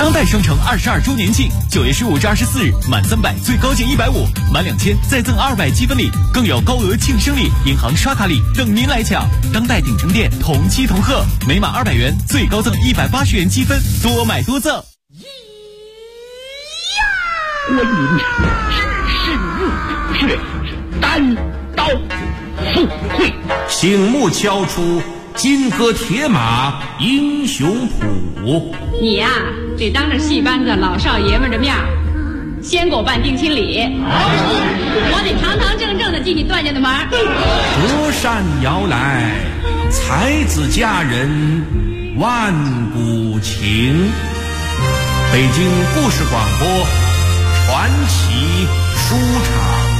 当代商城22周年庆，9月15至24日，满300最高减150，满2000再赠200积分礼，更有高额庆生礼、银行刷卡礼等您来抢。当代鼎城店同期同贺，每满200元最高赠180元积分，多买多赠。 观音只是入土穴，单刀赴会， 醒目敲出金戈铁马英雄谱。 你呀，得当着戏班子老少爷们的面先给我办定亲礼，我得堂堂正正的进你段家的门。 隔山遥来，才子佳人万古情。北京故事广播传奇书场。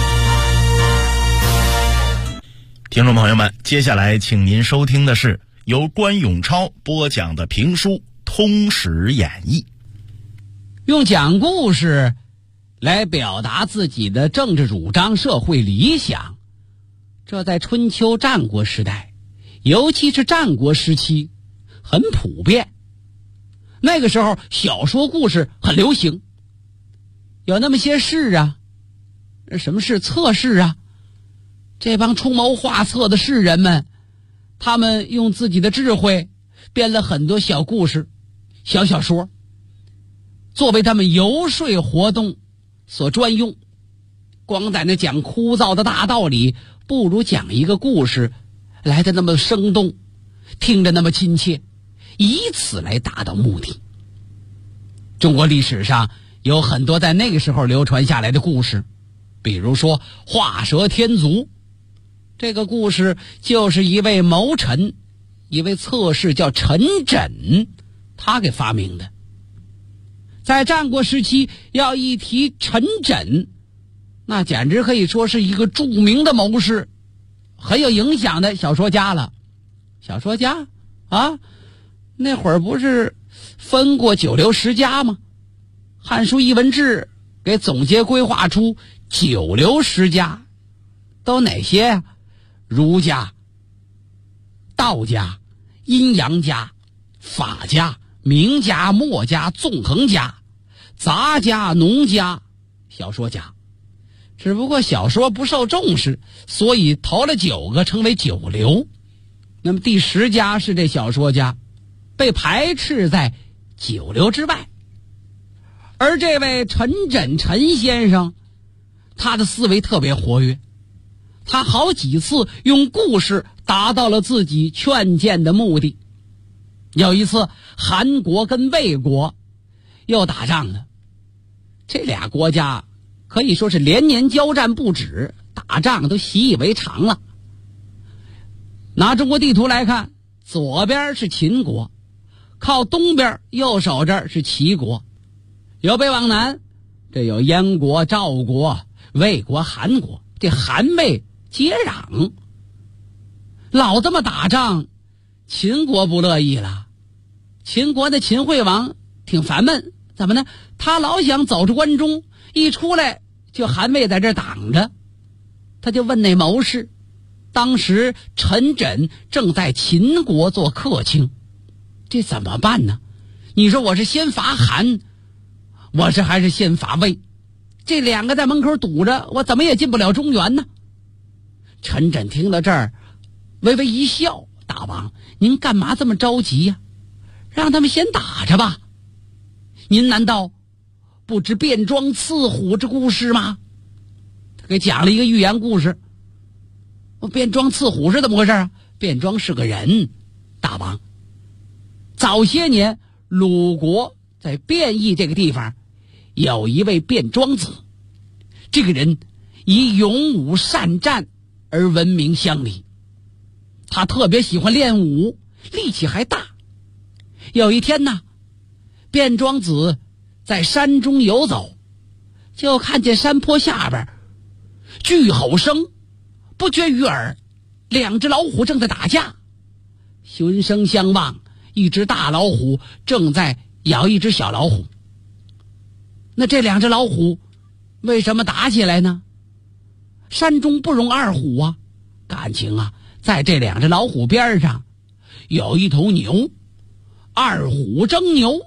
听众朋友们，接下来请您收听的是由关永超播讲的评书《通史演义》。 用讲故事来表达自己的政治主张、社会理想，这在春秋战国时代，尤其是战国时期很普遍。那个时候小说故事很流行，有那么些事啊，什么是策士啊，这帮出谋划策的士人们，他们用自己的智慧编了很多小故事、小说，作为他们游说活动所专用。光在那讲枯燥的大道理，不如讲一个故事来得那么生动，听着那么亲切，以此来达到目的。中国历史上有很多在那个时候流传下来的故事，比如说画蛇添足，这个故事就是一位谋臣，一位策士叫陈轸，他给发明的。在战国时期，要一提陈轸，那简直可以说是一个著名的谋士，很有影响的小说家了。小说家啊，那会儿不是分过九流十家吗？汉书艺文志给总结规划出九流十家，都哪些呀？儒家、道家、阴阳家、法家、名家、墨家、纵横家、杂家、农家、小说家。只不过小说不受重视，所以头了9个称为九流。那么第10家是这小说家，被排斥在九流之外。而这位陈轸陈先生，他的思维特别活跃，他好几次用故事达到了自己劝谏的目的。有一次韩国跟魏国又打仗了，这俩国家可以说是连年交战不止，打仗都习以为常了。拿中国地图来看，左边是秦国，靠东边右手这儿是齐国，由北往南，这有燕国、赵国、魏国、韩国，这韩魏接壤。老这么打仗，秦国不乐意了。秦国的秦惠王挺烦闷，怎么呢？他老想走出关中，一出来就韩魏在这挡着。他就问那谋士，当时陈轸正在秦国做客卿，这怎么办呢？你说我是先伐韩，我是还是先伐魏？这两个在门口堵着，我怎么也进不了中原呢？陈轸听到这儿微微一笑，大王您干嘛这么着急呀？让他们先打着吧。您难道不知卞庄刺虎之故事吗？他给讲了一个寓言故事。卞庄刺虎是怎么回事啊？卞庄是个人，大王。早些年鲁国在卞邑这个地方有一位卞庄子，这个人以勇武善战而闻名乡里。他特别喜欢练武，力气还大。有一天呢，卞庄子在山中游走，就看见山坡下边巨吼声不绝于耳，2只老虎正在打架。循声相望，一只大老虎正在咬一只小老虎。那这2只老虎为什么打起来呢？山中不容二虎啊，感情啊，在这2只老虎边上有一头牛，2虎争牛，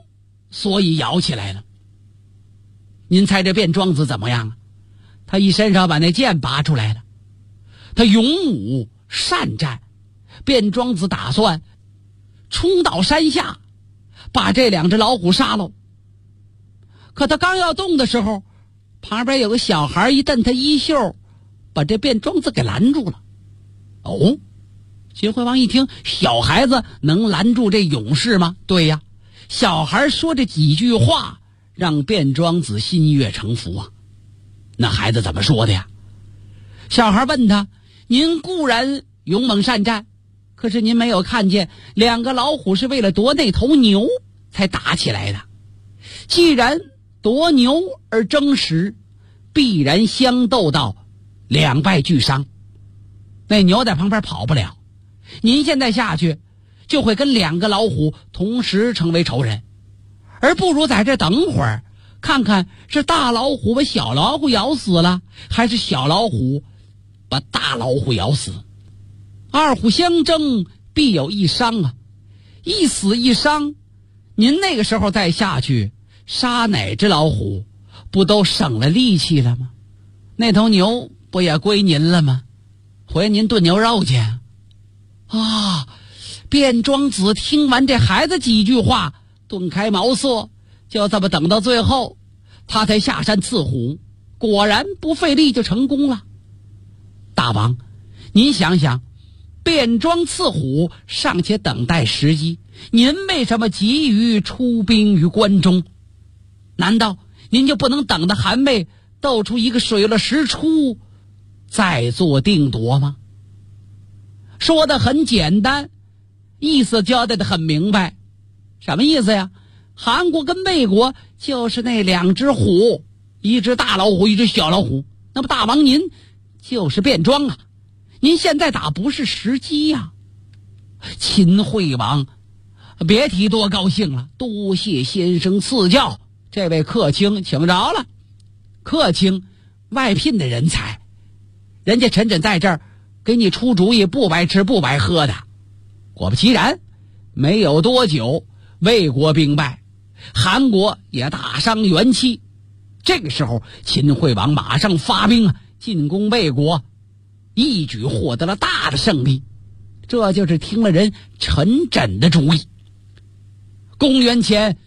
所以摇起来了。您猜这卞庄子怎么样了？他一伸手把那剑拔出来了。他勇武善战，卞庄子打算冲到山下把这2只老虎杀了。可他刚要动的时候，旁边有个小孩一蹬他衣袖，把这卞庄子给拦住了。哦，秦惠王一听，小孩子能拦住这勇士吗？对呀，小孩说这几句话让卞庄子心悦诚服啊。那孩子怎么说的呀？小孩问他，您固然勇猛善战，可是您没有看见2个老虎是为了夺那头牛才打起来的。既然夺牛而争食，必然相斗到两败俱伤。那牛在旁边跑不了，您现在下去就会跟2个老虎同时成为仇人，而不如在这等会儿，看看是大老虎把小老虎咬死了，还是小老虎把大老虎咬死。2虎相争，必有一伤啊，一死一伤，您那个时候再下去杀哪只老虎，不都省了力气了吗？那头牛不也归您了吗？回您炖牛肉去啊！卞庄子听完这孩子几句话，顿开茅塞，就这么等到最后，他才下山刺虎，果然不费力就成功了。大王，您想想，卞庄刺虎尚且等待时机，您为什么急于出兵于关中？难道您就不能等到韩魏斗出一个水落石出，再做定夺吗？说得很简单，意思交代得很明白。什么意思呀？韩国跟魏国就是那2只虎，一只大老虎，一只小老虎。那么大王您就是卞庄啊，您现在打不是时机呀。秦惠王别提多高兴了，多谢先生赐教，这位客卿请着了。客卿外聘的人才，人家陈轸在这儿给你出主意，不白吃不白喝的。果不其然，没有多久，魏国兵败，韩国也大伤元气。这个时候，秦惠王马上发兵进攻魏国，一举获得了大的胜利。这就是听了人陈轸的主意。公元前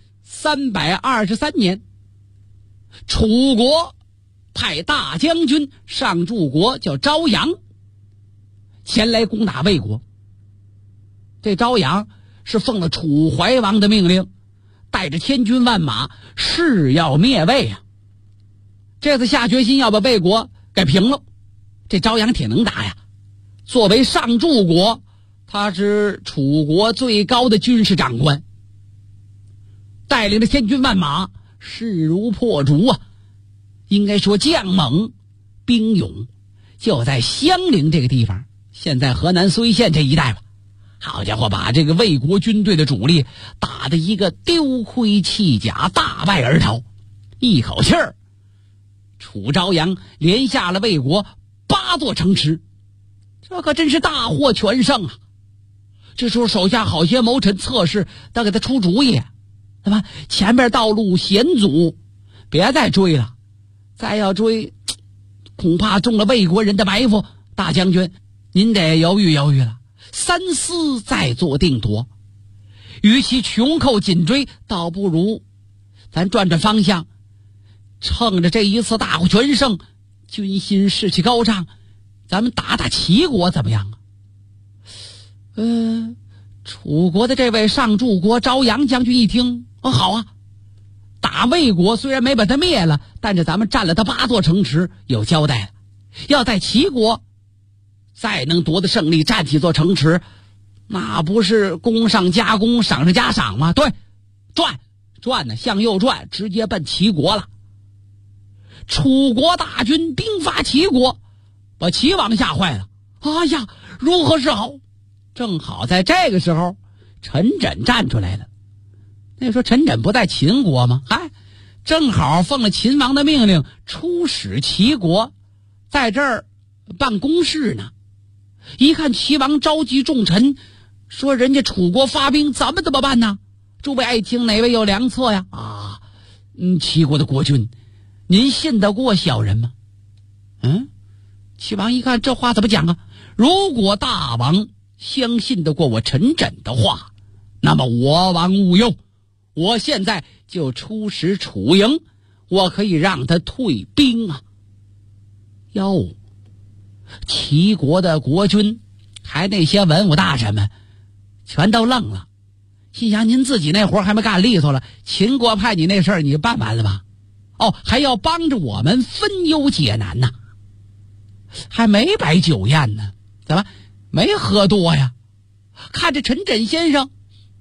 323年，楚国派大将军上柱国叫昭阳前来攻打魏国。这昭阳是奉了楚怀王的命令，带着千军万马，誓要灭魏啊！这次下决心要把魏国给平了。这昭阳挺能打呀，作为上柱国，他是楚国最高的军事长官，带领着千军万马，势如破竹啊！应该说将猛兵勇，就在襄陵这个地方，现在河南睢县这一带吧。好家伙，把这个魏国军队的主力打得一个丢盔弃甲，大败而逃。一口气儿，楚昭阳连下了魏国8座城池，这可真是大获全胜啊！这时候手下好些谋臣策士都给他出主意，那么前面道路险阻，别再追了，再要追恐怕中了魏国人的埋伏。大将军您得犹豫犹豫了，三思再做定夺。与其穷寇紧追，倒不如咱转转方向，趁着这一次大获全胜，军心士气高涨，咱们打打齐国怎么样啊？楚国的这位上柱国昭阳将军一听，好啊，打魏国虽然没把他灭了，但是咱们占了他8座城池，有交代了。要在齐国再能夺得胜利，占几座城池，那不是功上加功，赏上加赏吗？对，转呢，向右转，直接奔齐国了。楚国大军兵发齐国，把齐王吓坏了。哎呀，如何是好？正好在这个时候，陈轸站出来了。那说陈轸不在秦国吗？正好奉了秦王的命令，出使齐国，在这儿办公事呢。一看齐王召集众臣，说人家楚国发兵，咱们怎么办呢？ 诸位爱听哪位有良策呀？齐国的国君，您信得过小人吗？齐王一看这话怎么讲啊？如果大王相信得过我陈轸的话，那么我王勿忧，我现在就出使楚营，我可以让他退兵啊。哟，齐国的国君还那些文武大臣们全都愣了，心想您自己那活还没干利索了，秦国派你那事儿你办完了吧？还要帮着我们分忧解难呢，还没摆酒宴呢，怎么没喝多呀？看着陈轸先生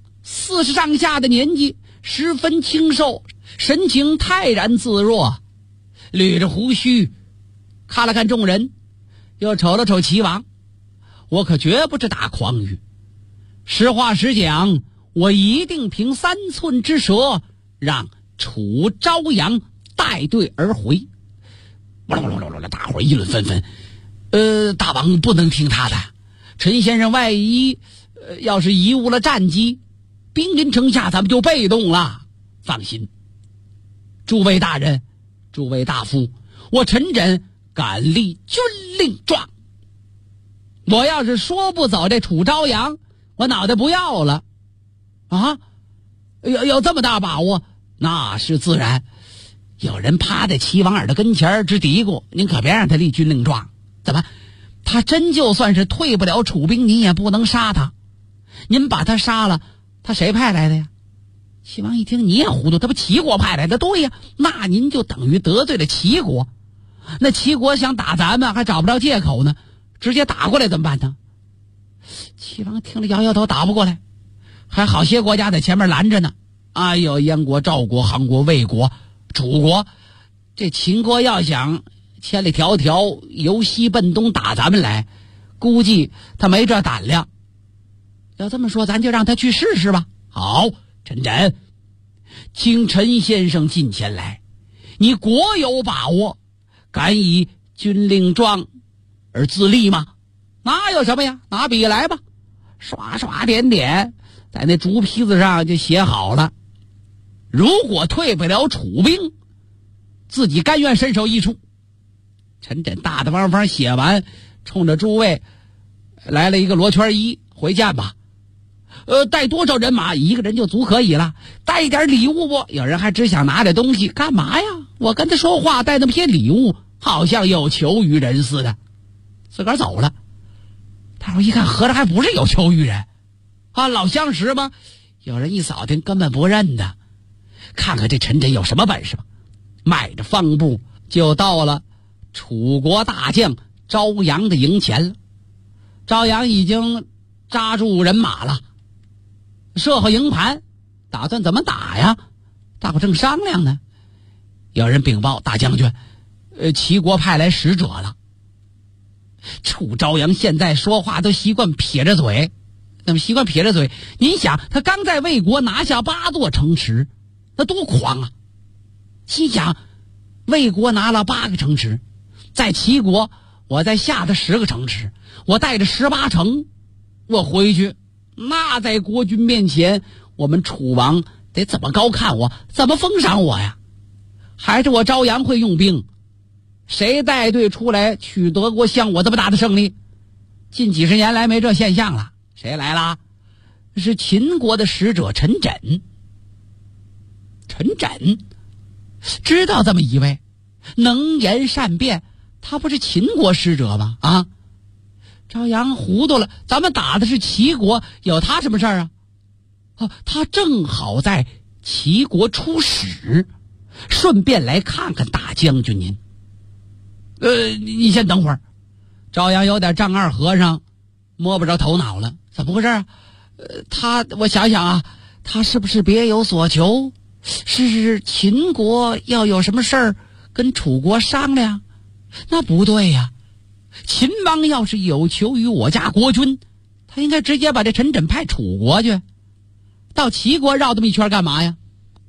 40上下的年纪，十分清瘦，神情泰然自若，捋着胡须，看了看众人，又瞅了瞅齐王。我可绝不是大诳语，实话实讲，我一定凭3寸之舌，让楚昭阳带队而回。大伙议论纷纷，大王不能听他的，陈先生万一要是贻误了战机，兵临城下，咱们就被动了。放心，诸位大人，诸位大夫，我陈轸敢立军令状，我要是说不走这楚昭阳，我脑袋不要了啊！有这么大把握？那是自然。有人趴在齐王耳朵跟前直嘀咕，您可别让他立军令状。怎么，他真就算是退不了楚兵，您也不能杀他。您把他杀了，他谁派来的呀？齐王一听，你也糊涂，他不齐国派来的？对呀，那您就等于得罪了齐国。那齐国想打咱们还找不着借口呢，直接打过来怎么办呢？齐王听了摇摇头，打不过来。还好些国家在前面拦着呢，有燕国、赵国、韩国、魏国、楚国。这秦国要想千里迢迢由西奔东打咱们来，估计他没这胆量。要这么说，咱就让他去试试吧。好，陈轸，请陈先生近前来，你国有把握，敢以军令状而自立吗？哪有什么呀，拿笔来吧。刷刷点点，在那竹坯子上就写好了。如果退不了楚兵，自己甘愿身首异处。陈轸大大方方写完，冲着诸位来了一个罗圈1，回见吧。带多少人马？1个人就足可以了。带一点礼物不？有人还只想拿点东西，干嘛呀？我跟他说话带那么些礼物，好像有求于人似的，自个儿走了。大伙一看，合着还不是有求于人老相识吗？有人一扫听，根本不认得。看看这陈轸有什么本事吧。迈着方步就到了楚国大将昭阳的营前了。昭阳已经扎住人马了，设好营盘，打算怎么打呀？大伙正商量呢，有人禀报大将军，齐国派来使者了。楚昭阳现在说话都习惯撇着嘴。怎么习惯撇着嘴？您想，他刚在魏国拿下8座城池，那多狂啊！心想，魏国拿了8个城池，在齐国我再下的10个城池，我带着18城，我回去，那在国君面前，我们楚王得怎么高看我，怎么封赏我呀？还是我昭阳会用兵？谁带队出来取德国像我这么大的胜利？近几十年来没这现象了。谁来了？是秦国的使者陈轸。陈轸知道这么一位能言善辩，他不是秦国使者吗？昭阳糊涂了，咱们打的是齐国，有他什么事儿啊？他正好在齐国出使，顺便来看看大将军您。你先等会儿。昭阳有点丈二和尚摸不着头脑了，怎么回事啊？我想想啊，他是不是别有所求？是秦国要有什么事儿跟楚国商量？那不对呀，秦王要是有求于我家国君，他应该直接把这陈轸派楚国去，到齐国绕这么一圈干嘛呀？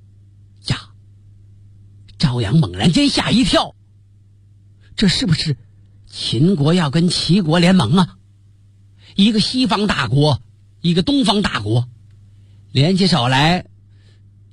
昭阳猛然间吓一跳，这是不是秦国要跟齐国联盟啊？一个西方大国，一个东方大国，联起手来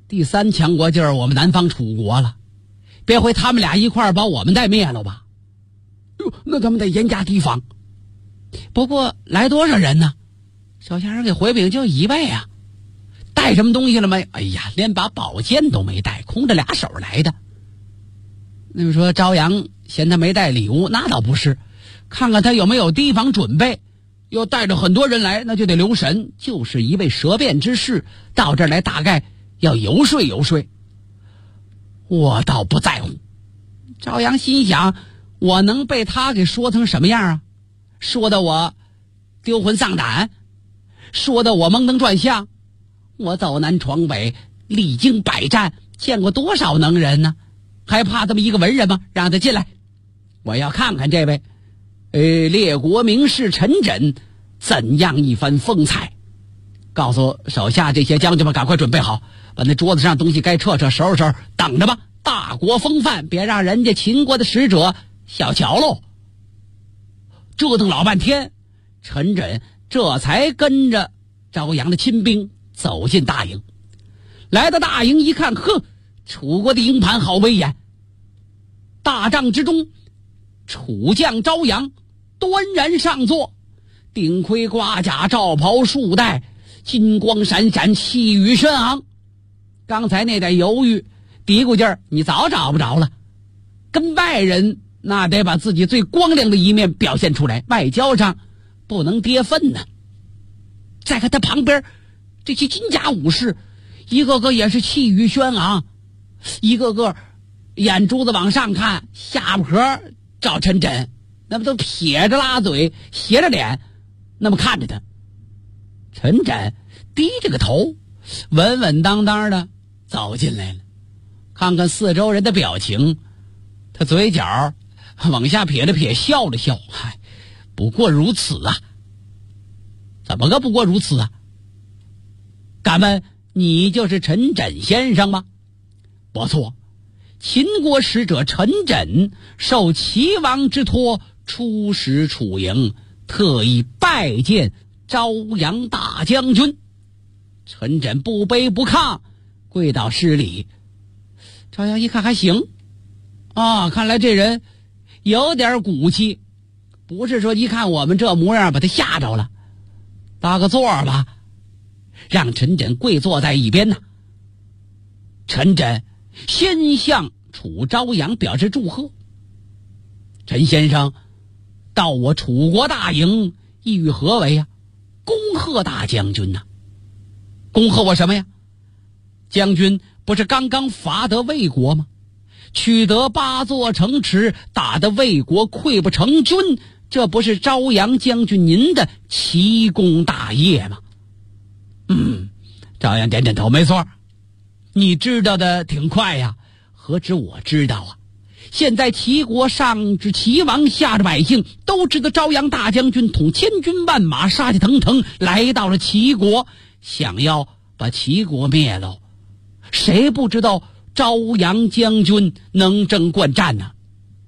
第3强国就是我们南方楚国了，别回他们俩一块儿把我们带灭了吧？哟，那咱们得严加提防。不过来多少人呢？小先生给回禀就1位啊。带什么东西了没？哎呀，连把宝剑都没带，空着2手来的。那么说朝阳嫌他没带礼物，那倒不是，看看他有没有提防准备。又带着很多人来，那就得留神，就是一位舌辩之士到这儿来，大概要游说游说。我倒不在乎。朝阳心想，我能被他给说成什么样啊？说的我丢魂丧胆，说的我蒙登转向。我走南闯北，历经百战，见过多少能人呢？还怕这么一个文人吗？让他进来，我要看看这位列国名士陈轸怎样一番风采。告诉手下这些将军们，赶快准备好，把那桌子上东西该撤撤，收拾收拾，等着吧。大国风范，别让人家秦国的使者小瞧喽。折腾老半天，陈轸这才跟着朝阳的亲兵走进大营。来到大营一看，呵，楚国的营盘好威严。大帐之中，楚将朝阳端然上座，顶盔挂甲，罩袍束带，金光闪闪，气宇轩昂。刚才那点犹豫嘀咕劲儿，你早找不着了。跟外人那得把自己最光亮的一面表现出来，外交上不能跌份呢。再看他旁边这些金甲武士，一个个也是气宇轩昂，一个个眼珠子往上看，下巴颏照陈轸，那么都撇着拉嘴，斜着脸，那么看着他。陈轸低着个头，稳稳当当的走进来了。看看四周人的表情，他嘴角往下撇了撇，笑了笑，嗨，不过如此啊。怎么个不过如此啊？敢问你就是陈轸先生吗？不错，秦国使者陈轸受齐王之托出使楚营，特意拜见朝阳大将军。陈轸不卑不亢，跪倒施礼。朝阳一看还行啊，看来这人有点骨气，不是说一看我们这模样把他吓着了。搭个座吧，让陈轸跪坐在一边呢。陈轸先向楚朝阳表示祝贺。陈先生到我楚国大营，意欲何为呀？恭贺大将军呐。恭贺我什么呀？将军不是刚刚伐得魏国吗？取得8座城池，打得魏国溃不成军，这不是朝阳将军您的奇功大业吗？朝阳点点头，没错，你知道的挺快呀。何止我知道啊，现在齐国上至齐王，下至百姓，都知道朝阳大将军统千军万马，杀气腾腾来到了齐国，想要把齐国灭了。谁不知道朝阳将军能征惯战呢？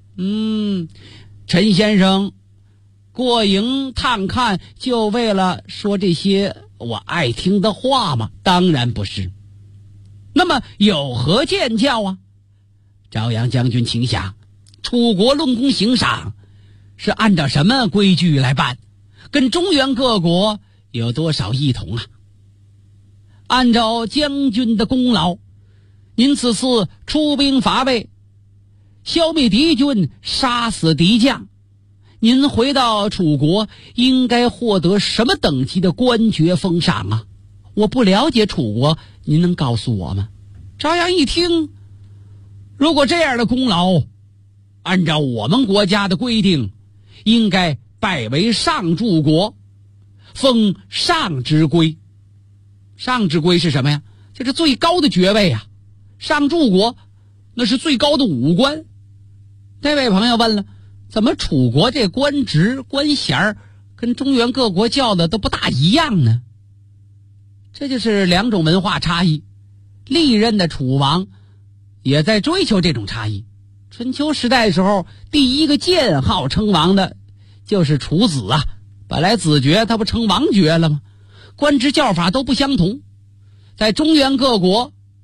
陈先生过营探看，就为了说这些我爱听的话吗？当然不是。那么有何见教啊？朝阳将军请想，楚国论功行赏是按照什么规矩来办？跟中原各国有多少异同啊？按照将军的功劳，您此次出兵伐魏，消灭敌军，杀死敌将，您回到楚国应该获得什么等级的官爵封赏啊？我不了解楚国，您能告诉我吗？朝阳一听，如果这样的功劳，按照我们国家的规定，应该拜为上柱国，封上之圭。上之圭是什么呀？就是最高的爵位啊。上柱国那是最高的武官。这位朋友问了，怎么楚国这官职官衔跟中原各国叫的都不大一样呢？这就是两种文化差异。历任的楚王也在追求这种差异。春秋时代的时候，第一个建号称王的就是楚子啊，本来子爵他不称王爵了吗？官职叫法都不相同。在中原各国，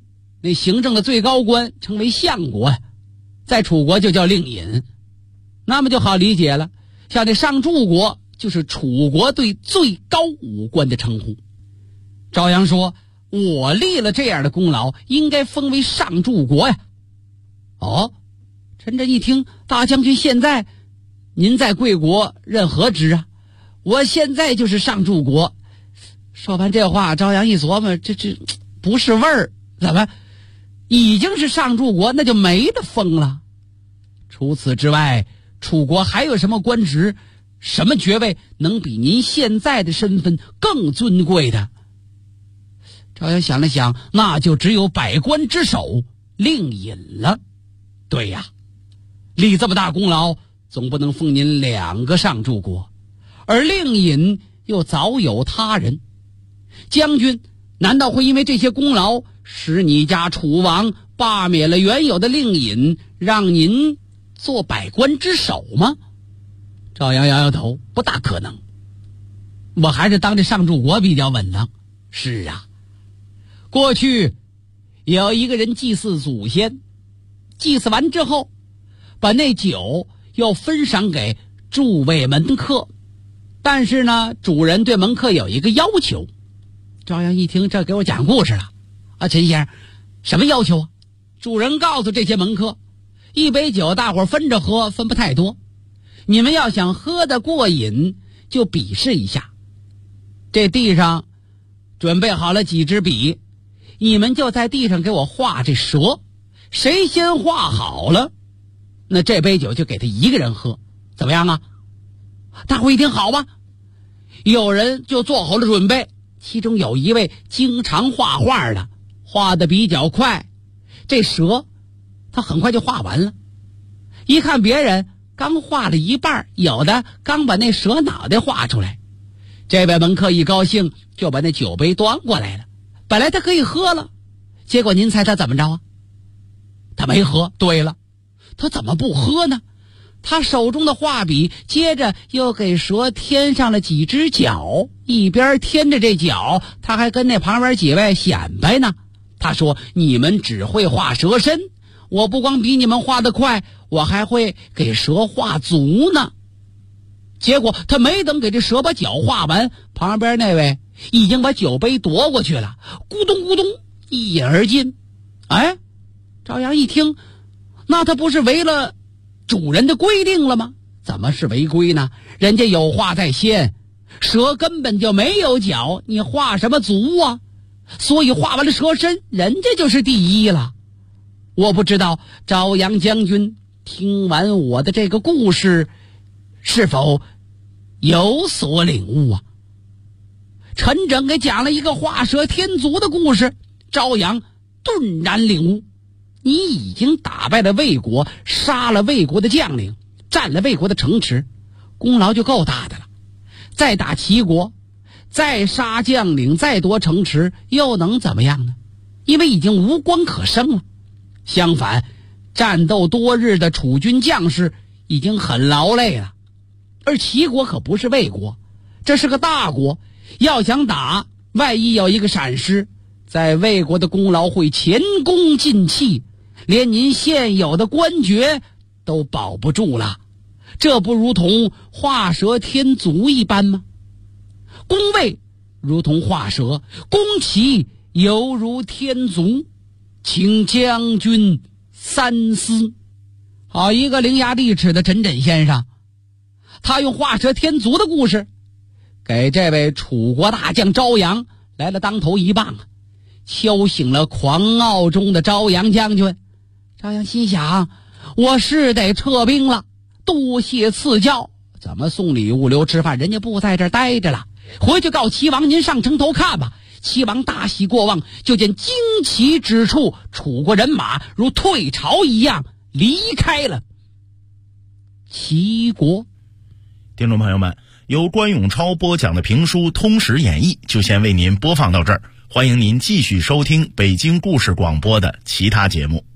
那行政的最高官称为相国呀，在楚国就叫令尹。那么就好理解了，像这上柱国就是楚国对最高武官的称呼。朝阳说，我立了这样的功劳，应该封为上柱国呀。哦，陈真一听，大将军现在您在贵国任何职啊？我现在就是上柱国。说完这话，朝阳一琢磨，这不是味儿，怎么已经是上柱国，那就没得封了。除此之外，楚国还有什么官职，什么爵位能比您现在的身份更尊贵的？朝阳想了想，那就只有百官之首令尹了。对呀，立这么大功劳，总不能封您2个上柱国，而令尹又早有他人。将军难道会因为这些功劳使你家楚王罢免了原有的令尹，让您做百官之首吗？赵阳摇摇头，不大可能，我还是当这上柱国比较稳当。是啊，过去有一个人祭祀祖先，祭祀完之后把那酒要分赏给诸位门客，但是呢，主人对门客有一个要求。朝阳一听，这给我讲故事了啊，陈先生，什么要求啊？主人告诉这些门客，一杯酒大伙分着喝，分不太多，你们要想喝得过瘾，就比试一下。这地上准备好了几支笔，你们就在地上给我画这蛇，谁先画好了，那这杯酒就给他一个人喝，怎么样啊？大伙一听好吧，有人就做好了准备。其中有一位经常画画的，画得比较快，这蛇他很快就画完了。一看别人刚画了一半，有的刚把那蛇脑袋画出来，这位门客一高兴就把那酒杯端过来了。本来他可以喝了，结果您猜他怎么着啊？他没喝。对了，他怎么不喝呢？他手中的画笔接着又给蛇添上了几只脚，一边添着这脚，他还跟那旁边几位显摆呢。他说，你们只会画蛇身，我不光比你们画得快，我还会给蛇画足呢。结果他没等给这蛇把脚画完，旁边那位已经把酒杯夺过去了，咕咚咕咚一饮而尽。哎，朝阳一听，那他不是违了主人的规定了吗？怎么是违规呢？人家有画在先，蛇根本就没有脚，你画什么足啊？所以画完了蛇身，人家就是第一了。我不知道朝阳将军听完我的这个故事是否有所领悟啊？陈整给讲了一个画蛇添足的故事，朝阳顿然领悟。你已经打败了魏国，杀了魏国的将领，占了魏国的城池，功劳就够大的了。再打齐国，再杀将领，再夺城池，又能怎么样呢？因为已经无光可生了。相反，战斗多日的楚军将士已经很劳累了。而齐国可不是魏国，这是个大国，要想打，万一有一个闪失，在魏国的功劳会前功尽弃，连您现有的官爵都保不住了。这不如同画蛇添足一般吗？攻魏如同画蛇，攻齐犹如添足，请将军三思。好一个伶牙俐齿的陈轸先生，他用画蛇添足的故事给这位楚国大将朝阳来了当头一棒啊，敲醒了狂傲中的朝阳将军。朝阳心想，我是得撤兵了，多谢赐教。怎么送礼物留吃饭，人家不在这儿待着了，回去告齐王，您上城头看吧。齐王大喜过望，就见旌旗之处，楚国人马如退潮一样离开了齐国。 听众朋友们，由关永超播讲的评书《通史演义》就先为您播放到这儿，欢迎您继续收听北京故事广播的其他节目。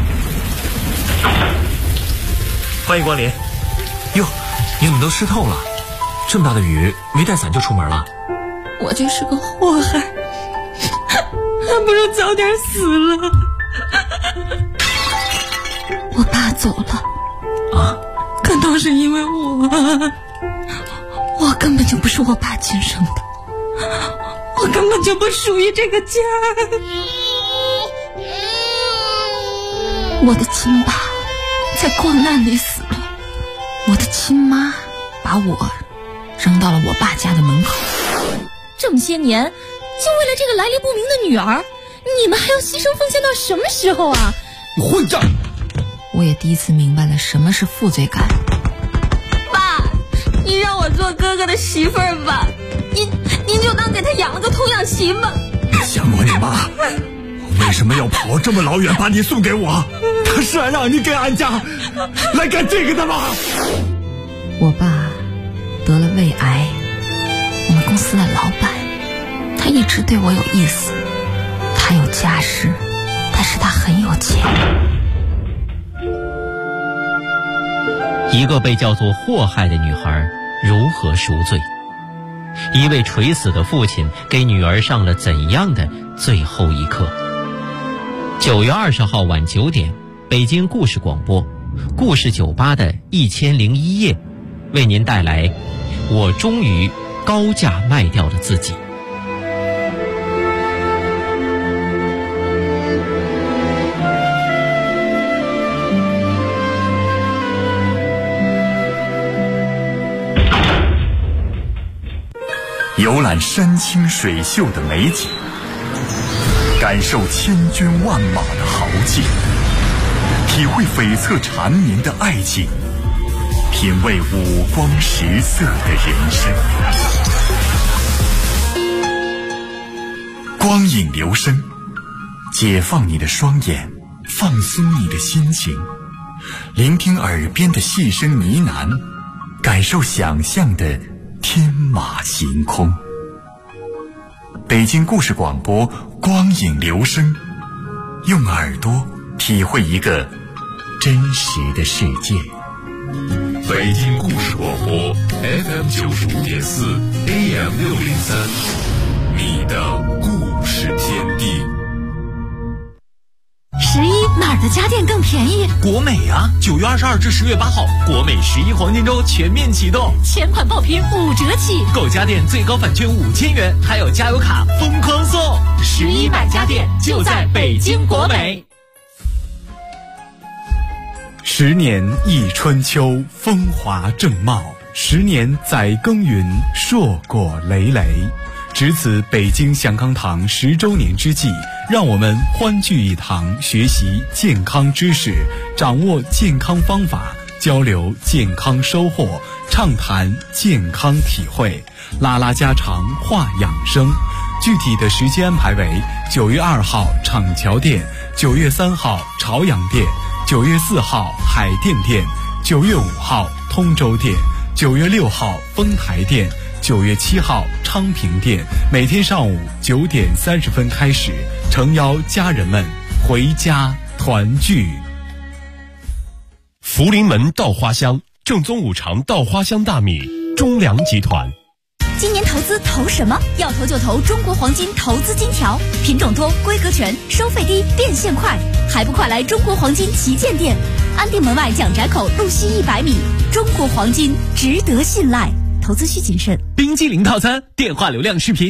欢迎光临。哟，你怎么都湿透了？这么大的雨，没带伞就出门了？ 我就是个祸害，还不如早点死了。 走了。 啊？ 可都是因为我根本就不是我爸亲生的，我根本就不属于这个家。我的亲爸在光难里死了，我的亲妈把我扔到了我爸家的门口。 这么些年，就为了这个来历不明的女儿，你们还要牺牲奉献到什么时候啊？ 混账！ 我也第一次明白了什么是负罪感。 爸，你让我做哥哥的媳妇儿吧，您就当给他养了个童养媳吧。 想过你妈为什么要跑这么老远把你送给我？他是让你给俺家来干这个的吗？ 我爸得了胃癌，我们公司的老板，他一直对我有意思，他有家室，但是他很有钱。 一个被叫做祸害的女孩如何赎罪？一位垂死的父亲给女儿上了怎样的最后一课？9月20号晚9点，北京故事广播故事酒吧的1001夜，为您带来我终于高价卖掉了自己。 游览山清水秀的美景，感受千军万马的豪劲，体会悱恻缠绵的爱情，品味五光十色的人生。光影留声，解放你的双眼，放松你的心情，聆听耳边的细声呢喃，感受想象的天马行空。北京故事广播，光影留声，用耳朵体会一个真实的世界。 北京故事广播 FM95.4 AM603，你的故事天地。 11哪儿的家电更便宜？ 国美啊！9月22至10月8号，国美11黄金周全面启动， 前款爆品5折起， 购家电最高返券5000元，还有加油卡疯狂送。11买家电就在北京国美。 10年忆春秋，风华正茂；10年载耕耘，硕果累累。值此北京祥康堂10周年之际，让我们欢聚一堂，学习健康知识，掌握健康方法，交流健康收获，畅谈健康体会，拉拉家常，话养生。具体的时间安排为9月2号厂桥店，9月3号朝阳店，9月4号海淀店，9月5号通州店，9月6号丰台店，9月7号昌平店，每天上午9点30分开始，诚邀家人们回家团聚。 福临门稻花香，正宗五常稻花香大米，中粮集团。 今年投资投什么？要投就投中国黄金投资金条，品种多，规格全，收费低，变现快，还不快来中国黄金旗舰店？安定门外蒋宅口路西100米，中国黄金值得信赖，投资需谨慎。 冰激凌套餐，电话流量视频